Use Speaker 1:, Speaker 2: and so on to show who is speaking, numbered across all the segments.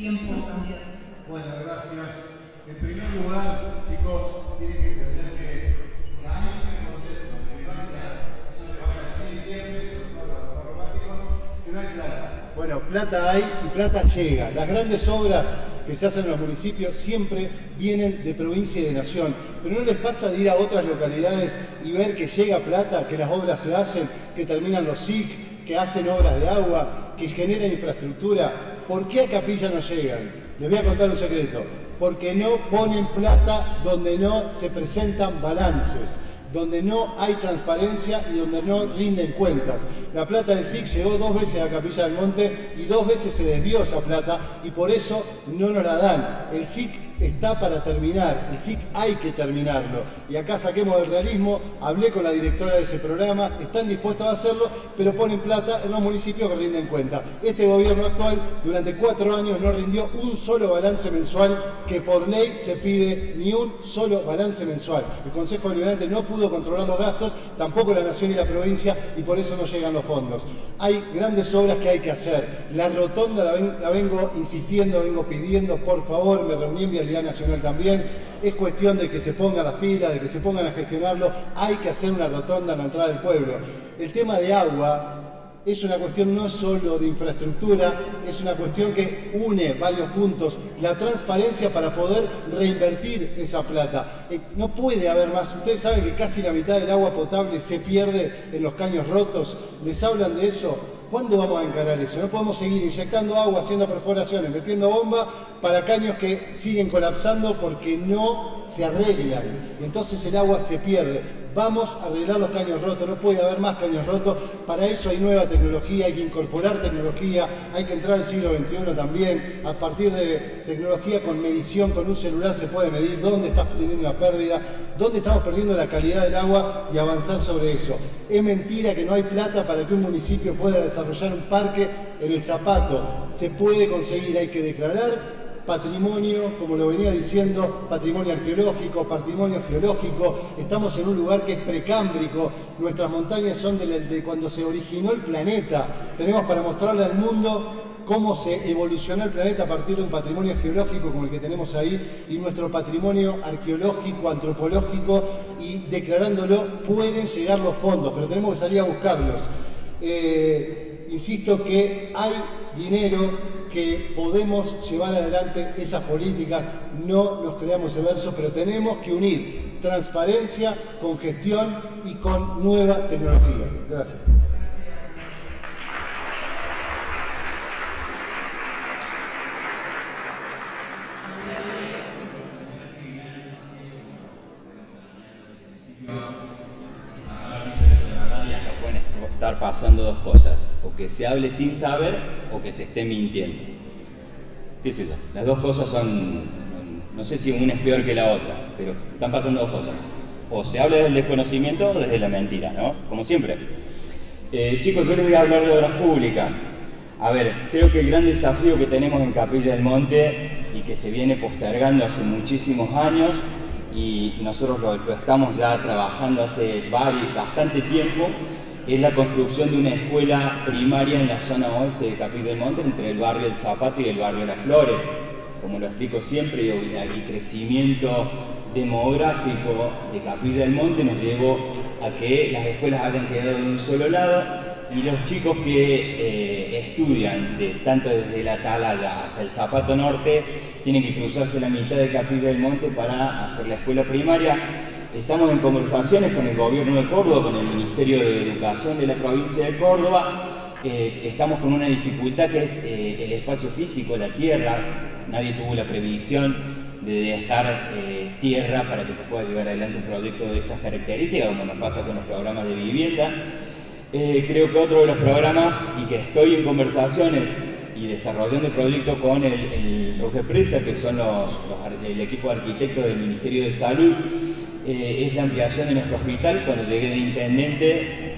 Speaker 1: tiempo también.
Speaker 2: Bueno, gracias. En primer lugar, chicos, tienen que entender que hay un concepto de banca, eso te van a decir siempre, son todos románticos, que no hay plata. Bueno, plata hay y plata llega. Las grandes obras que se hacen en los municipios siempre vienen de provincia y de nación. Pero ¿no les pasa de ir a otras localidades y ver que llega plata, que las obras se hacen, que terminan los SIC, que hacen obras de agua, que generan infraestructura? ¿Por qué a Capilla no llegan? Les voy a contar un secreto. Porque no ponen plata donde no se presentan balances, donde no hay transparencia y donde no rinden cuentas. La plata del SIC llegó 2 veces a Capilla del Monte y 2 veces se desvió esa plata y por eso no nos la dan. El SIC está para terminar, el SIC hay que terminarlo. Y acá saquemos del realismo, hablé con la directora de ese programa, están dispuestos a hacerlo, pero ponen plata en los municipios que rinden cuenta. Este gobierno actual durante 4 años no rindió un solo balance mensual, que por ley se pide ni un solo balance mensual. El Consejo Deliberante no pudo controlar los gastos, tampoco la Nación y la provincia, y por eso no llegan los fondos. Hay grandes obras que hay que hacer. La rotonda la vengo insistiendo, vengo pidiendo, por favor, me reuní en Vialidad Nacional también. Es cuestión de que se pongan las pilas, de que se pongan a gestionarlo. Hay que hacer una rotonda en la entrada del pueblo. El tema de agua es una cuestión no solo de infraestructura, es una cuestión que une varios puntos. La transparencia para poder reinvertir esa plata. No puede haber más. Ustedes saben que casi la mitad del agua potable se pierde en los caños rotos. ¿Les hablan de eso? ¿Cuándo vamos a encarar eso? No podemos seguir inyectando agua, haciendo perforaciones, metiendo bomba para caños que siguen colapsando porque no se arreglan. Y entonces el agua se pierde. Vamos a arreglar los caños rotos, no puede haber más caños rotos. Para eso hay nueva tecnología, hay que incorporar tecnología, hay que entrar al siglo XXI también. A partir de tecnología con medición, con un celular se puede medir dónde estás teniendo una pérdida, dónde estamos perdiendo la calidad del agua y avanzar sobre eso. Es mentira que no hay plata para que un municipio pueda desarrollar un parque en el Zapato. Se puede conseguir, hay que declarar patrimonio, como lo venía diciendo, patrimonio arqueológico, patrimonio geológico. Estamos en un lugar que es precámbrico. Nuestras montañas son de cuando se originó el planeta. Tenemos para mostrarle al mundo cómo se evolucionó el planeta a partir de un patrimonio geológico como el que tenemos ahí y nuestro patrimonio arqueológico, antropológico, y declarándolo pueden llegar los fondos, pero tenemos que salir a buscarlos. Insisto que hay dinero, que podemos llevar adelante esas políticas, no nos creamos ese verso, pero tenemos que unir transparencia con gestión y con nueva tecnología. Gracias.
Speaker 3: Estar pasando 2 cosas, o que se hable sin saber o que se esté mintiendo. ¿Qué es eso? Las 2 cosas son, no sé si una es peor que la otra, pero están pasando 2 cosas. O se habla desde el desconocimiento o desde la mentira, ¿no? Como siempre. Chicos, yo les voy a hablar de obras públicas. A ver, creo que el gran desafío que tenemos en Capilla del Monte y que se viene postergando hace muchísimos años, y nosotros lo estamos ya trabajando hace bastante tiempo, es la construcción de una escuela primaria en la zona oeste de Capilla del Monte, entre el barrio del Zapato y el barrio de Las Flores. Como lo explico siempre, el crecimiento demográfico de Capilla del Monte nos llevó a que las escuelas hayan quedado de un solo lado y los chicos que estudian tanto desde la Atalaya hasta el Zapato Norte tienen que cruzarse la mitad de Capilla del Monte para hacer la escuela primaria. Estamos en conversaciones con el gobierno de Córdoba, con el Ministerio de Educación de la provincia de Córdoba. Estamos con una dificultad que es el espacio físico, la tierra. Nadie tuvo la previsión de dejar tierra para que se pueda llevar adelante un proyecto de esas características, como nos pasa con los programas de vivienda. Creo que otro de los programas, y que estoy en conversaciones y desarrollando el proyecto con el Rogepresa, que son el equipo de arquitectos del Ministerio de Salud, es la ampliación de nuestro hospital. Cuando llegué de intendente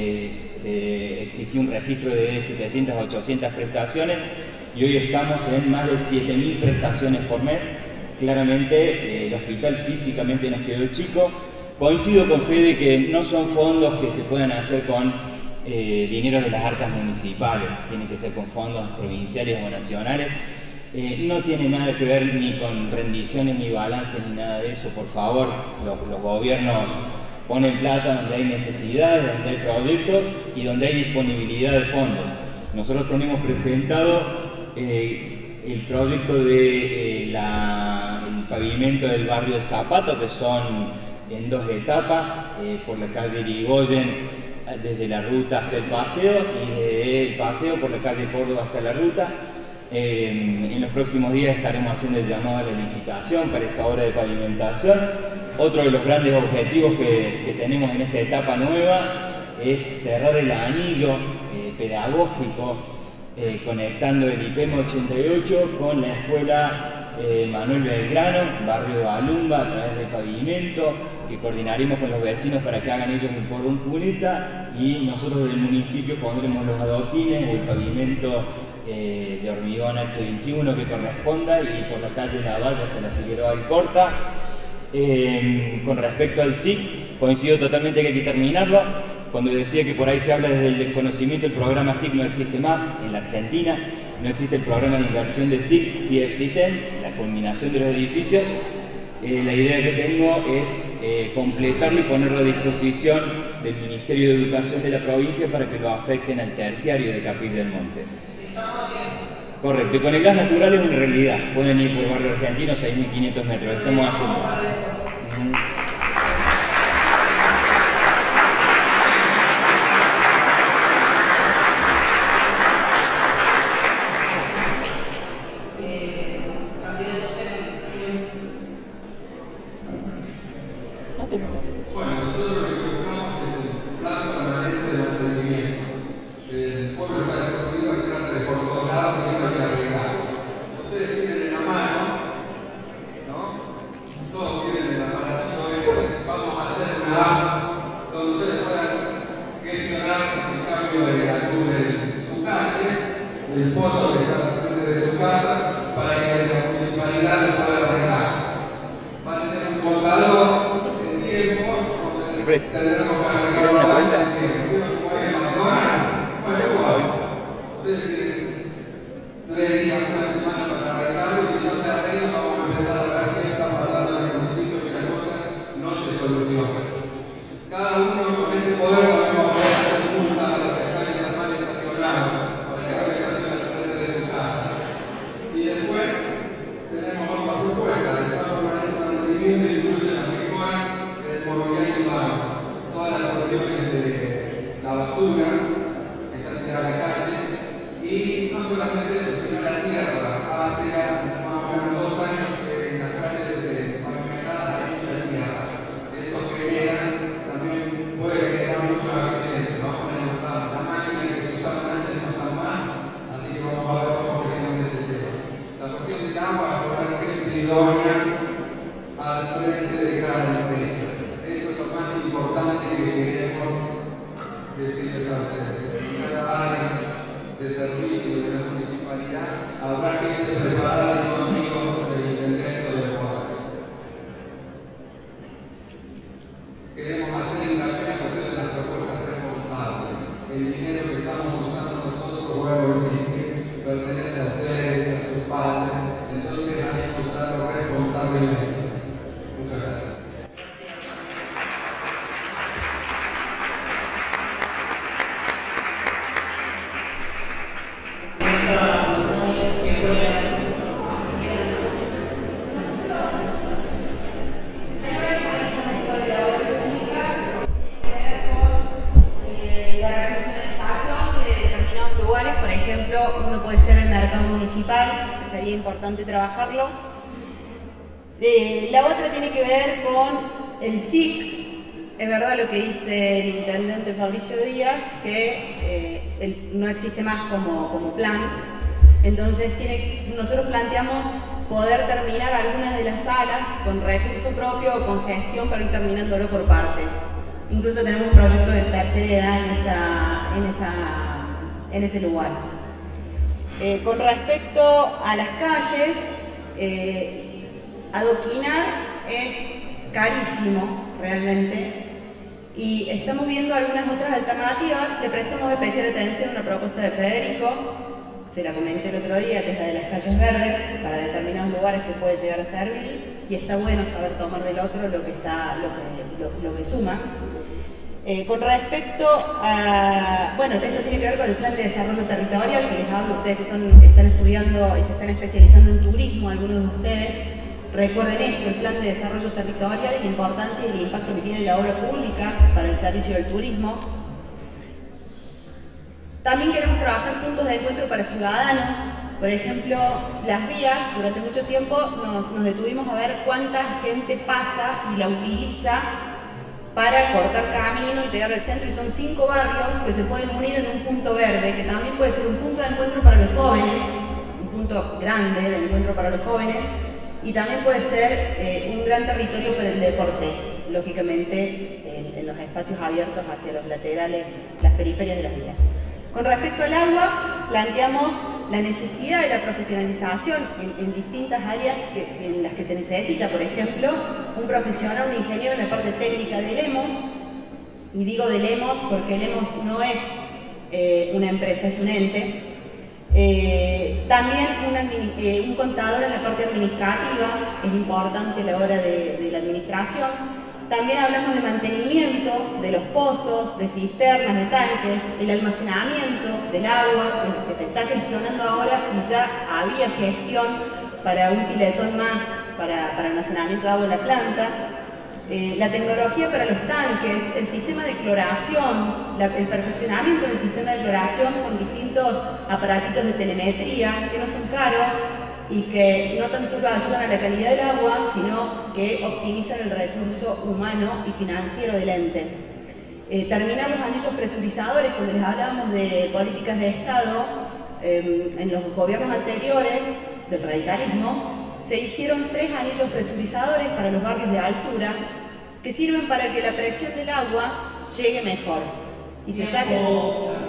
Speaker 3: existió un registro de 700 a 800 prestaciones y hoy estamos en más de 7.000 prestaciones por mes. Claramente el hospital físicamente nos quedó chico. Coincido con Fede que no son fondos que se puedan hacer con dinero de las arcas municipales, tienen que ser con fondos provinciales o nacionales. No tiene nada que ver ni con rendiciones ni balances ni nada de eso, por favor. Los gobiernos ponen plata donde hay necesidades, donde hay proyectos y donde hay disponibilidad de fondos. Nosotros tenemos presentado el proyecto de el pavimento del barrio de Zapato, que son en 2 etapas, por la calle Irigoyen, desde la ruta hasta el paseo, y desde el paseo por la calle Córdoba hasta la ruta. En los próximos días estaremos haciendo el llamado a la licitación para esa obra de pavimentación. Otro de los grandes objetivos que tenemos en esta etapa nueva es cerrar el anillo pedagógico conectando el IPEM 88 con la escuela Manuel Belgrano, barrio Balumba, a través del pavimento, que coordinaremos con los vecinos para que hagan ellos el cordón cuneta, y nosotros del municipio pondremos los adoquines o el pavimento de hormigón H21 que corresponda, y por la calle La Valle hasta la Figueroa Alcorta. Con respecto al SIC, coincido totalmente que hay que terminarlo. Cuando decía que por ahí se habla desde el desconocimiento, el programa SIC no existe más en la Argentina, no existe el programa de inversión de SIC, sí existen, la culminación de los edificios. La idea que tengo es completarlo y ponerlo a disposición del Ministerio de Educación de la provincia para que lo afecten al terciario de Capilla del Monte. Correcto, y con el gas natural es una realidad, pueden ir por barrio argentino 6.500 metros, estamos haciendo.
Speaker 1: Trabajarlo. La otra tiene que ver con el SIC. Es verdad lo que dice el intendente Fabricio Díaz, que no existe más como plan. Entonces nosotros planteamos poder terminar algunas de las salas con recurso propio o con gestión para ir terminándolo por partes. Incluso tenemos un proyecto de tercera edad en ese lugar. Con respecto a las calles, adoquinar es carísimo realmente, y estamos viendo algunas otras alternativas. Le prestamos especial atención a una propuesta de Federico se la comenté el otro día, que es la de las calles verdes, para determinados lugares que puede llegar a servir, y está bueno saber tomar del otro lo que suma. Con respecto a, bueno, esto tiene que ver con el plan de desarrollo territorial que les hablo, ustedes que están estudiando y se están especializando en turismo, algunos de ustedes, recuerden esto, el plan de desarrollo territorial y la importancia y el impacto que tiene la obra pública para el servicio del turismo. También queremos trabajar puntos de encuentro para ciudadanos. Por ejemplo, las vías, durante mucho tiempo nos detuvimos a ver cuánta gente pasa y la utiliza para cortar camino y llegar al centro, y son 5 barrios que se pueden unir en un punto verde, que también puede ser un punto de encuentro para los jóvenes, un punto grande de encuentro para los jóvenes, y también puede ser un gran territorio para el deporte, lógicamente en los espacios abiertos hacia los laterales, las periferias de las vías. Con respecto al agua, planteamos la necesidad de la profesionalización en distintas áreas en las que se necesita. Por ejemplo, un profesional, un ingeniero en la parte técnica de Lemos, y digo de Lemos porque Lemos no es una empresa, es un ente. También un contador en la parte administrativa, es importante a la hora de la administración. También hablamos de mantenimiento de los pozos, de cisternas, de tanques, el almacenamiento del agua que se está gestionando ahora, y ya había gestión para un piletón más para almacenamiento de agua en la planta. La tecnología para los tanques, el sistema de cloración, el perfeccionamiento del sistema de cloración con distintos aparatitos de telemetría que no son caros y que no tan solo ayudan a la calidad del agua, sino que optimizan el recurso humano y financiero del ente. Terminar los anillos presurizadores, cuando les hablábamos de políticas de Estado, en los gobiernos anteriores del radicalismo, se hicieron 3 anillos presurizadores para los barrios de altura, que sirven para que la presión del agua llegue mejor y se saque.